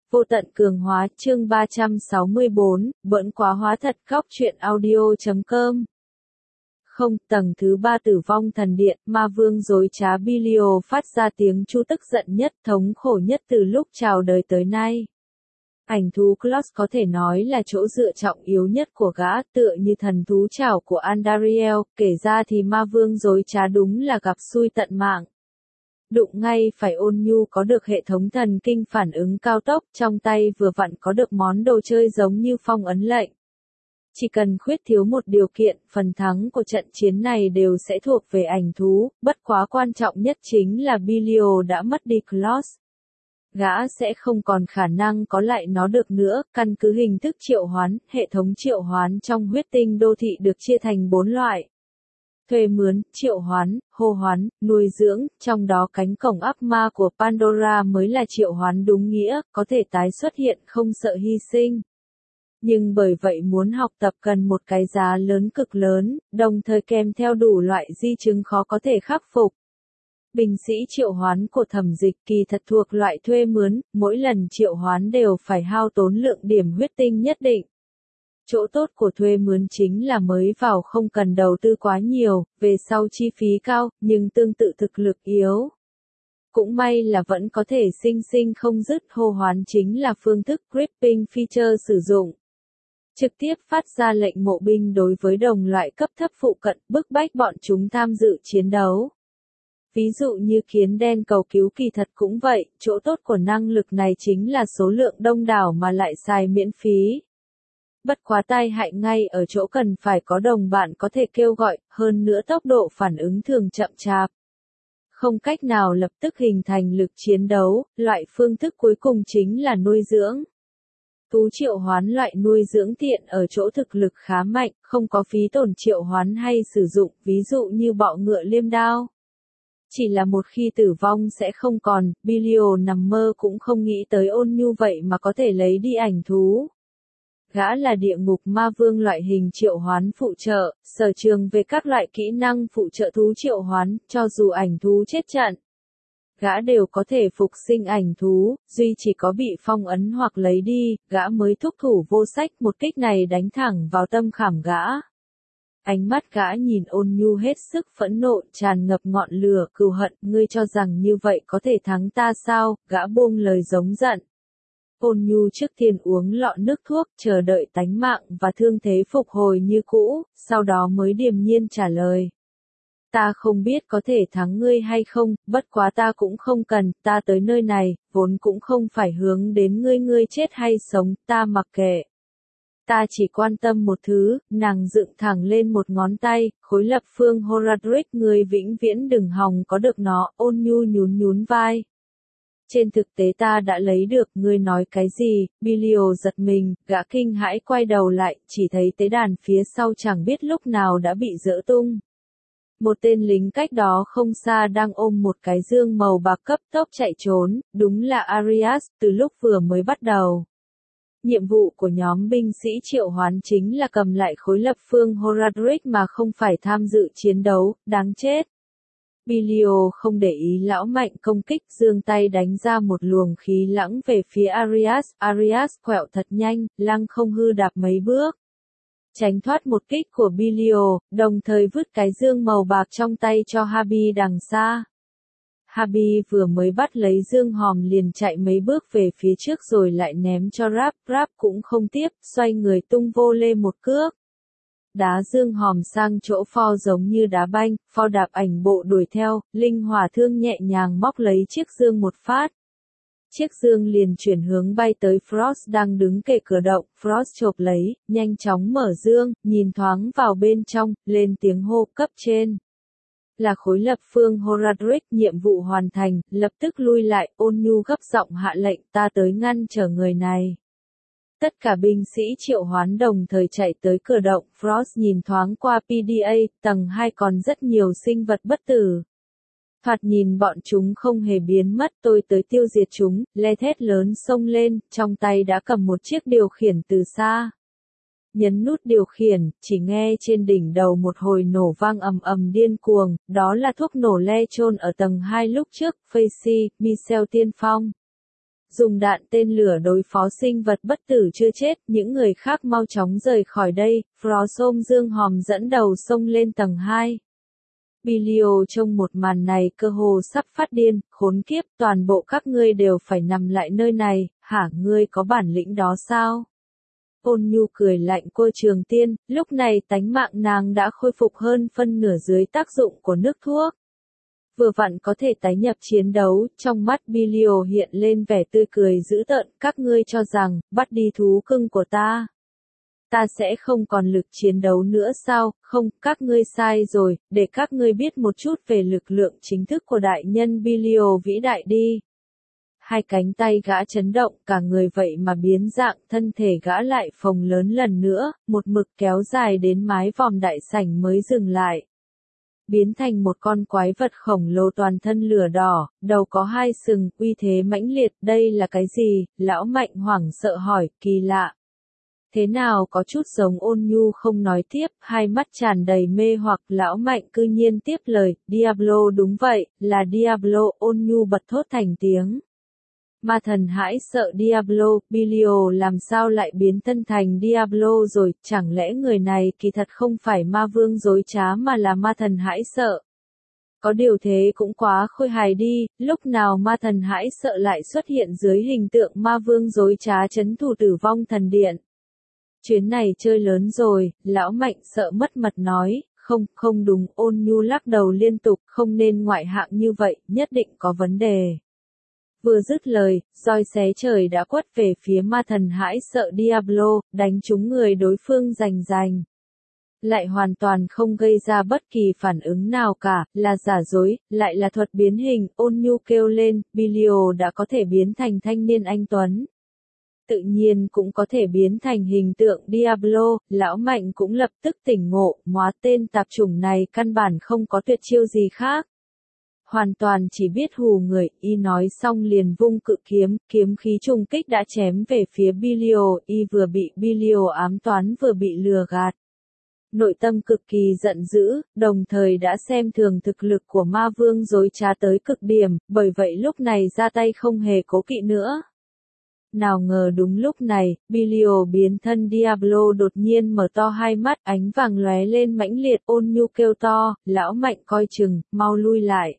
Vô tận cường hóa chương 364, bỡn quá hóa thật góc truyện audio.com. Không, tầng thứ 3 tử vong thần điện, ma vương dối trá Belial phát ra tiếng chu tức giận nhất, thống khổ nhất từ lúc chào đời tới nay. Ảnh thú Claus có thể nói là chỗ dựa trọng yếu nhất của gã, tựa như thần thú chảo của Andariel, kể ra thì ma vương dối trá đúng là gặp xui tận mạng. Đụng ngay phải Ôn Nhu có được hệ thống thần kinh phản ứng cao tốc, trong tay vừa vặn có được món đồ chơi giống như phong ấn lệnh. Chỉ cần khuyết thiếu một điều kiện, phần thắng của trận chiến này đều sẽ thuộc về ảnh thú, bất quá quan trọng nhất chính là Belial đã mất đi Claus. Gã sẽ không còn khả năng có lại nó được nữa, căn cứ hình thức triệu hoán, hệ thống triệu hoán trong huyết tinh đô thị được chia thành 4 loại. Thuê mướn, triệu hoán, hô hoán, nuôi dưỡng, trong đó cánh cổng ác ma của Pandora mới là triệu hoán đúng nghĩa, có thể tái xuất hiện không sợ hy sinh. Nhưng bởi vậy muốn học tập cần một cái giá lớn cực lớn, đồng thời kèm theo đủ loại di chứng khó có thể khắc phục. Binh sĩ triệu hoán của Thẩm Dịch kỳ thật thuộc loại thuê mướn, mỗi lần triệu hoán đều phải hao tốn lượng điểm huyết tinh nhất định. Chỗ tốt của thuê mướn chính là mới vào không cần đầu tư quá nhiều, về sau chi phí cao, nhưng tương tự thực lực yếu. Cũng may là vẫn có thể sinh sinh không dứt, hô hoán chính là phương thức gripping feature sử dụng. Trực tiếp phát ra lệnh mộ binh đối với đồng loại cấp thấp phụ cận, bức bách bọn chúng tham dự chiến đấu. Ví dụ như kiến đen cầu cứu kỳ thật cũng vậy, chỗ tốt của năng lực này chính là số lượng đông đảo mà lại xài miễn phí. Bất quá tai hại ngay ở chỗ cần phải có đồng bạn có thể kêu gọi, hơn nữa tốc độ phản ứng thường chậm chạp. Không cách nào lập tức hình thành lực chiến đấu, loại phương thức cuối cùng chính là nuôi dưỡng. Thú triệu hoán loại nuôi dưỡng tiện ở chỗ thực lực khá mạnh, không có phí tổn triệu hoán hay sử dụng, ví dụ như bọ ngựa liêm đao. Chỉ là một khi tử vong sẽ không còn, Belial nằm mơ cũng không nghĩ tới Ôn Nhu vậy mà có thể lấy đi ảnh thú. Gã là địa ngục ma vương loại hình triệu hoán phụ trợ, sở trường về các loại kỹ năng phụ trợ thú triệu hoán, cho dù ảnh thú chết trận. Gã đều có thể phục sinh ảnh thú, duy chỉ có bị phong ấn hoặc lấy đi, gã mới thúc thủ vô sách, một kích này đánh thẳng vào tâm khảm gã. Ánh mắt gã nhìn Ôn Nhu hết sức phẫn nộ, tràn ngập ngọn lửa, cừu hận, ngươi cho rằng như vậy có thể thắng ta sao, gã buông lời giống giận. Ôn Nhu trước tiên uống lọ nước thuốc, chờ đợi tánh mạng và thương thế phục hồi như cũ, sau đó mới điềm nhiên trả lời. Ta không biết có thể thắng ngươi hay không, bất quá ta cũng không cần, ta tới nơi này, vốn cũng không phải hướng đến ngươi chết hay sống, ta mặc kệ. Ta chỉ quan tâm một thứ, nàng dựng thẳng lên một ngón tay, khối lập phương Horadric ngươi vĩnh viễn đừng hòng có được nó, Ôn Nhu nhún vai. Trên thực tế ta đã lấy được, ngươi nói cái gì, Belial giật mình, gã kinh hãi quay đầu lại, chỉ thấy tế đàn phía sau chẳng biết lúc nào đã bị dỡ tung. Một tên lính cách đó không xa đang ôm một cái dương màu bạc cấp tốc chạy trốn, đúng là Arias, từ lúc vừa mới bắt đầu. Nhiệm vụ của nhóm binh sĩ triệu hoán chính là cầm lại khối lập phương Horadric mà không phải tham dự chiến đấu, đáng chết. Belial không để ý lão mạnh công kích, giương tay đánh ra một luồng khí lãng về phía Arias, Arias quẹo thật nhanh, lăng không hư đạp mấy bước. Tránh thoát một kích của Belial, đồng thời vứt cái dương màu bạc trong tay cho Habi đằng xa. Habi vừa mới bắt lấy dương hòm liền chạy mấy bước về phía trước rồi lại ném cho Rap, Rap cũng không tiếp, xoay người tung vô lê một cước. Đá dương hòm sang chỗ Pho giống như đá banh, Pho đạp ảnh bộ đuổi theo, linh hỏa thương nhẹ nhàng móc lấy chiếc dương một phát. Chiếc dương liền chuyển hướng bay tới Frost đang đứng kề cửa động, Frost chộp lấy, nhanh chóng mở dương, nhìn thoáng vào bên trong, lên tiếng hô cấp trên. Là khối lập phương Horadric, nhiệm vụ hoàn thành, lập tức lui lại, Ôn Nhu gấp giọng hạ lệnh, ta tới ngăn trở người này. Tất cả binh sĩ triệu hoán đồng thời chạy tới cửa động, Frost nhìn thoáng qua PDA, tầng 2 còn rất nhiều sinh vật bất tử. Thoạt nhìn bọn chúng không hề biến mất, tôi tới tiêu diệt chúng, le thét lớn xông lên, trong tay đã cầm một chiếc điều khiển từ xa. Nhấn nút điều khiển, chỉ nghe trên đỉnh đầu một hồi nổ vang ầm ầm điên cuồng, đó là thuốc nổ le chôn ở tầng 2 lúc trước, Facey, Michel tiên phong. dùng đạn tên lửa đối phó sinh vật bất tử chưa chết, những người khác mau chóng rời khỏi đây, Frost ôm Dương Hòm dẫn đầu xông lên tầng 2. Bilio trông một màn này cơ hồ sắp phát điên, khốn kiếp, toàn bộ các ngươi đều phải nằm lại nơi này, hả ngươi có bản lĩnh đó sao? Ôn Nhu cười lạnh cô Trường Tiên, lúc này tánh mạng nàng đã khôi phục hơn phân nửa dưới tác dụng của nước thuốc. Vừa vặn có thể tái nhập chiến đấu, trong mắt Bilio hiện lên vẻ tươi cười dữ tợn, các ngươi cho rằng, bắt đi thú cưng của ta. Ta sẽ không còn lực chiến đấu nữa sao, không, các ngươi sai rồi, để các ngươi biết một chút về lực lượng chính thức của đại nhân Bilio vĩ đại đi. Hai cánh tay gã chấn động, cả người vậy mà biến dạng, thân thể gã lại phồng lớn lần nữa, một mực kéo dài đến mái vòm đại sảnh mới dừng lại. Biến thành một con quái vật khổng lồ toàn thân lửa đỏ, đầu có hai sừng, uy thế mãnh liệt, đây là cái gì? Lão Mạnh hoảng sợ hỏi, kỳ lạ. Thế nào có chút giống Ôn Nhu không nói tiếp, hai mắt tràn đầy mê hoặc, Lão Mạnh cư nhiên tiếp lời, Diablo đúng vậy, là Diablo, Ôn Nhu bật thốt thành tiếng. Ma thần hãi sợ Diablo, Bilio làm sao lại biến thân thành Diablo rồi, chẳng lẽ người này kỳ thật không phải ma vương dối trá mà là ma thần hãi sợ. Có điều thế cũng quá khôi hài đi, lúc nào ma thần hãi sợ lại xuất hiện dưới hình tượng ma vương dối trá trấn thủ Tử Vong Thần Điện. Chuyến này chơi lớn rồi, Lão Mạnh sợ mất mật nói, không đúng, Ôn Nhu lắc đầu liên tục, không nên ngoại hạng như vậy, nhất định có vấn đề. Vừa dứt lời, roi xé trời đã quất về phía ma thần hãi sợ Diablo, đánh trúng người đối phương rành rành. Lại hoàn toàn không gây ra bất kỳ phản ứng nào cả, là giả dối, lại là thuật biến hình, Ôn Nhu kêu lên, Bilio đã có thể biến thành thanh niên anh Tuấn. Tự nhiên cũng có thể biến thành hình tượng Diablo, Lão Mạnh cũng lập tức tỉnh ngộ, móa tên tạp chủng này căn bản không có tuyệt chiêu gì khác. Hoàn toàn chỉ biết hù người, y nói xong liền vung cự kiếm, kiếm khí trùng kích đã chém về phía Bilio, y vừa bị Bilio ám toán vừa bị lừa gạt. Nội tâm cực kỳ giận dữ, đồng thời đã xem thường thực lực của ma vương dối trá tới cực điểm, bởi vậy lúc này ra tay không hề cố kỵ nữa. Nào ngờ đúng lúc này, Bilio biến thân Diablo đột nhiên mở to hai mắt, ánh vàng lóe lên mãnh liệt, Ôn Nhu kêu to, Lão Mạnh coi chừng, mau lui lại.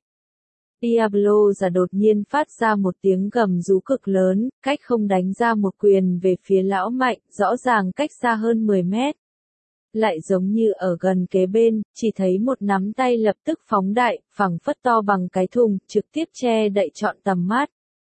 Diablo giả đột nhiên phát ra một tiếng gầm rú cực lớn, cách không đánh ra một quyền về phía Lão Mạnh, rõ ràng cách xa hơn 10 mét. Lại giống như ở gần kế bên, chỉ thấy một nắm tay lập tức phóng đại, phẳng phất to bằng cái thùng, trực tiếp che đậy trọn tầm mắt.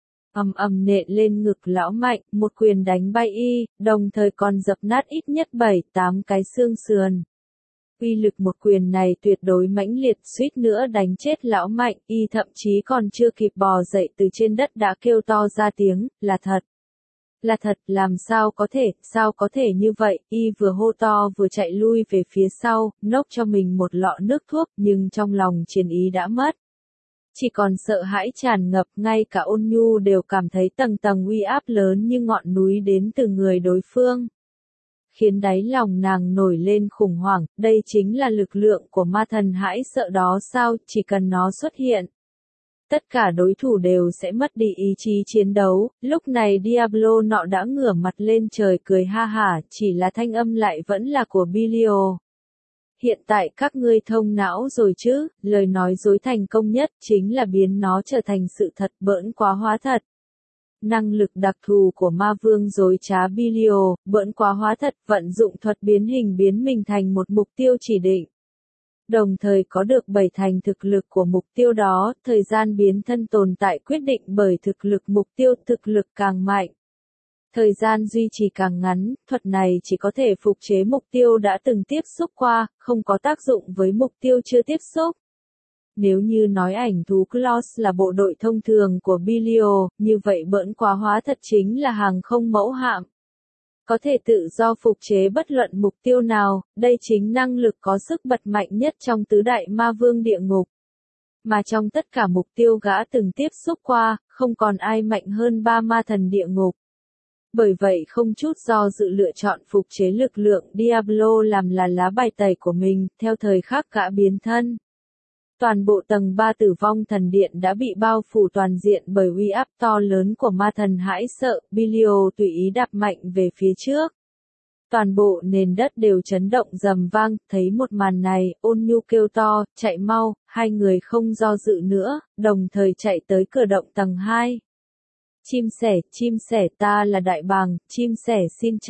Ầm nện lên ngực Lão Mạnh, một quyền đánh bay y, đồng thời còn dập nát ít nhất 7-8 cái xương sườn. Uy lực một quyền này tuyệt đối mãnh liệt, suýt nữa đánh chết Lão Mạnh, y thậm chí còn chưa kịp bò dậy từ trên đất đã kêu to ra tiếng, là thật. Là thật, làm sao có thể như vậy, y vừa hô to vừa chạy lui về phía sau, nốc cho mình một lọ nước thuốc, nhưng trong lòng chiến ý đã mất. Chỉ còn sợ hãi tràn ngập, ngay cả Ôn Nhu đều cảm thấy tầng tầng uy áp lớn như ngọn núi đến từ người đối phương. Khiến đáy lòng nàng nổi lên khủng hoảng, đây chính là lực lượng của ma thần hãi sợ đó sao, chỉ cần nó xuất hiện. Tất cả đối thủ đều sẽ mất đi ý chí chiến đấu, lúc này Diablo nọ đã ngửa mặt lên trời cười ha hả, chỉ là thanh âm lại vẫn là của Bilio. Hiện tại các ngươi thông não rồi chứ, lời nói dối thành công nhất chính là biến nó trở thành sự thật bỡn quá hóa thật. Năng lực đặc thù của ma vương dối trá Bilio, bỡn quá hóa thật, vận dụng thuật biến hình biến mình thành một mục tiêu chỉ định. Đồng thời có được 7 thành thực lực của mục tiêu đó, thời gian biến thân tồn tại quyết định bởi thực lực mục tiêu, thực lực càng mạnh. Thời gian duy trì càng ngắn, thuật này chỉ có thể phục chế mục tiêu đã từng tiếp xúc qua, không có tác dụng với mục tiêu chưa tiếp xúc. Nếu như nói ảnh thú Claus là bộ đội thông thường của Bilio, như vậy bỡn quá hóa thật chính là hàng không mẫu hạm. Có thể tự do phục chế bất luận mục tiêu nào, đây chính năng lực có sức bật mạnh nhất trong tứ đại ma vương địa ngục. Mà trong tất cả mục tiêu gã từng tiếp xúc qua, không còn ai mạnh hơn ba ma thần địa ngục. Bởi vậy không chút do dự lựa chọn phục chế lực lượng Diablo làm là lá bài tẩy của mình, theo thời khắc gã biến thân. Toàn bộ tầng 3 Tử Vong Thần Điện đã bị bao phủ toàn diện bởi uy áp to lớn của ma thần hãi sợ, Belial tùy ý đạp mạnh về phía trước. Toàn bộ nền đất đều chấn động rầm vang, thấy một màn này, Ôn Nhu kêu to, chạy mau, hai người không do dự nữa, đồng thời chạy tới cửa động tầng 2. Chim sẻ ta là Đại Bàng, chim sẻ xin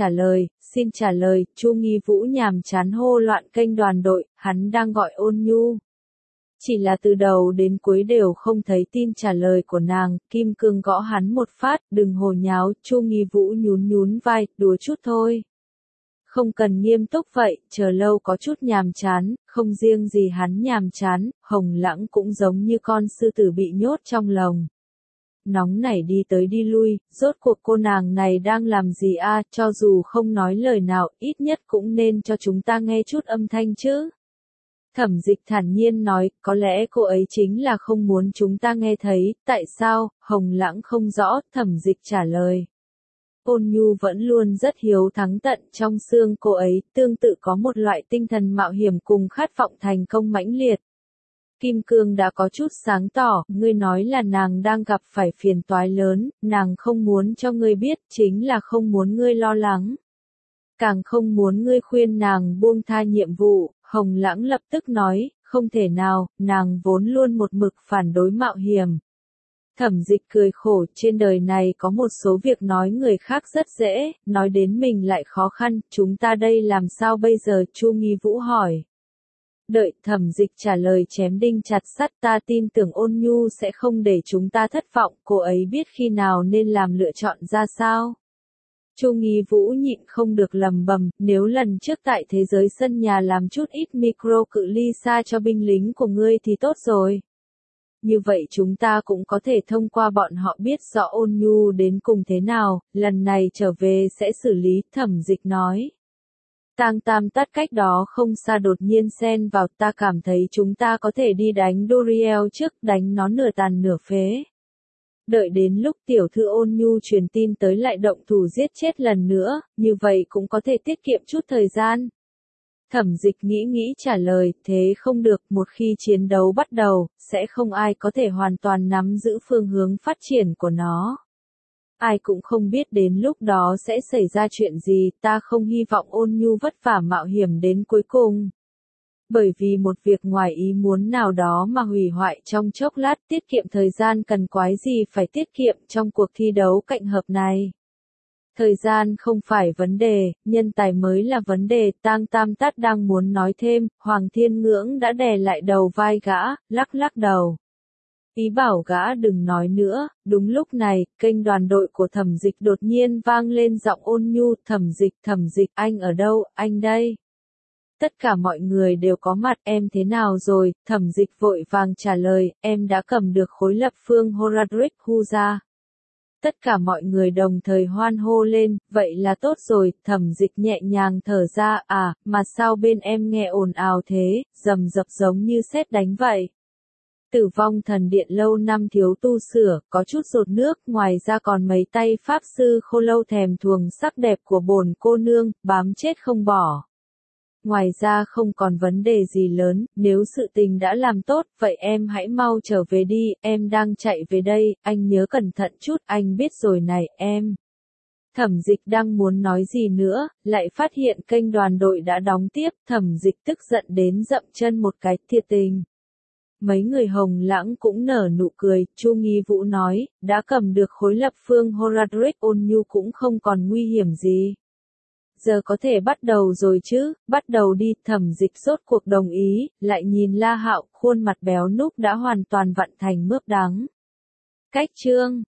trả lời, Chu Nghi Vũ nhàm chán hô loạn kênh đoàn đội, hắn đang gọi Ôn Nhu. Chỉ là từ đầu đến cuối đều không thấy tin trả lời của nàng, Kim Cương gõ hắn một phát, đừng hồ nháo, Chu Nghi Vũ nhún vai, đùa chút thôi. Không cần nghiêm túc vậy, chờ lâu có chút nhàm chán, không riêng gì hắn nhàm chán, Hồng Lãng cũng giống như con sư tử bị nhốt trong lồng. Nóng nảy đi tới đi lui, rốt cuộc cô nàng này đang làm gì a? Cho dù không nói lời nào, ít nhất cũng nên cho chúng ta nghe chút âm thanh chứ. Thẩm Dịch thản nhiên nói, có lẽ cô ấy chính là không muốn chúng ta nghe thấy, tại sao? Hồng Lãng không rõ, Thẩm Dịch trả lời. Ôn Nhu vẫn luôn rất hiếu thắng tận trong xương cô ấy, tương tự có một loại tinh thần mạo hiểm cùng khát vọng thành công mãnh liệt. Kim Cương đã có chút sáng tỏ, ngươi nói là nàng đang gặp phải phiền toái lớn, nàng không muốn cho ngươi biết, chính là không muốn ngươi lo lắng. Càng không muốn ngươi khuyên nàng buông tha nhiệm vụ, Hồng Lãng lập tức nói, không thể nào, nàng vốn luôn một mực phản đối mạo hiểm. Thẩm Dịch cười khổ, trên đời này có một số việc nói người khác rất dễ, nói đến mình lại khó khăn, chúng ta đây làm sao bây giờ? Chu Nghi Vũ hỏi. Đợi Thẩm Dịch trả lời chém đinh chặt sắt, ta tin tưởng Ôn Nhu sẽ không để chúng ta thất vọng, cô ấy biết khi nào nên làm lựa chọn ra sao. Chu Nghi Vũ nhịn không được lầm bầm, nếu lần trước tại thế giới sân nhà làm chút ít micro cự ly xa cho binh lính của ngươi thì tốt rồi. Như vậy chúng ta cũng có thể thông qua bọn họ biết rõ Ôn Nhu đến cùng thế nào, lần này trở về sẽ xử lý, Thẩm Dịch nói. Tang Tam Tát cách đó không xa đột nhiên xen vào, ta cảm thấy chúng ta có thể đi đánh Doriel trước, đánh nó nửa tàn nửa phế. Đợi đến lúc tiểu thư Ôn Nhu truyền tin tới lại động thủ giết chết lần nữa, như vậy cũng có thể tiết kiệm chút thời gian. Thẩm Dịch nghĩ trả lời, thế không được, một khi chiến đấu bắt đầu, sẽ không ai có thể hoàn toàn nắm giữ phương hướng phát triển của nó. Ai cũng không biết đến lúc đó sẽ xảy ra chuyện gì, ta không hy vọng Ôn Nhu vất vả mạo hiểm đến cuối cùng. Bởi vì một việc ngoài ý muốn nào đó mà hủy hoại trong chốc lát, tiết kiệm thời gian cần quái gì phải tiết kiệm trong cuộc thi đấu cạnh hợp này. Thời gian không phải vấn đề, nhân tài mới là vấn đề, Tang Tam Tát đang muốn nói thêm, Hoàng Thiên Ngưỡng đã đè lại đầu vai gã, lắc đầu. Ý bảo gã đừng nói nữa, đúng lúc này, kênh đoàn đội của Thẩm Dịch đột nhiên vang lên giọng Ôn Nhu, Thẩm Dịch, anh ở đâu, anh đây. Tất cả mọi người đều có mặt, em thế nào rồi? Thẩm Dịch vội vàng trả lời, em đã cầm được khối lập phương Horadric Huza. Tất cả mọi người đồng thời hoan hô lên, vậy là tốt rồi, Thẩm Dịch nhẹ nhàng thở ra, mà sao bên em nghe ồn ào thế, rầm rập giống như sét đánh vậy. Tử Vong Thần Điện lâu năm thiếu tu sửa, có chút dột nước, ngoài ra còn mấy tay pháp sư khô lâu thèm thuồng sắc đẹp của bổn cô nương, bám chết không bỏ. Ngoài ra không còn vấn đề gì lớn, nếu sự tình đã làm tốt, vậy em hãy mau trở về đi, em đang chạy về đây, anh nhớ cẩn thận chút, anh biết rồi này, em. Thẩm Dịch đang muốn nói gì nữa, lại phát hiện kênh đoàn đội đã đóng tiếp, Thẩm Dịch tức giận đến dậm chân một cái, thiệt tình. Mấy người Hồng Lãng cũng nở nụ cười, Chu Nghi Vũ nói, đã cầm được khối lập phương Horadric, Ôn Nhu cũng không còn nguy hiểm gì. Giờ có thể bắt đầu rồi chứ, bắt đầu đi, Thẩm Dịch rốt cuộc đồng ý, lại nhìn La Hạo, khuôn mặt béo núc đã hoàn toàn vặn thành mướp đắng. Cách chương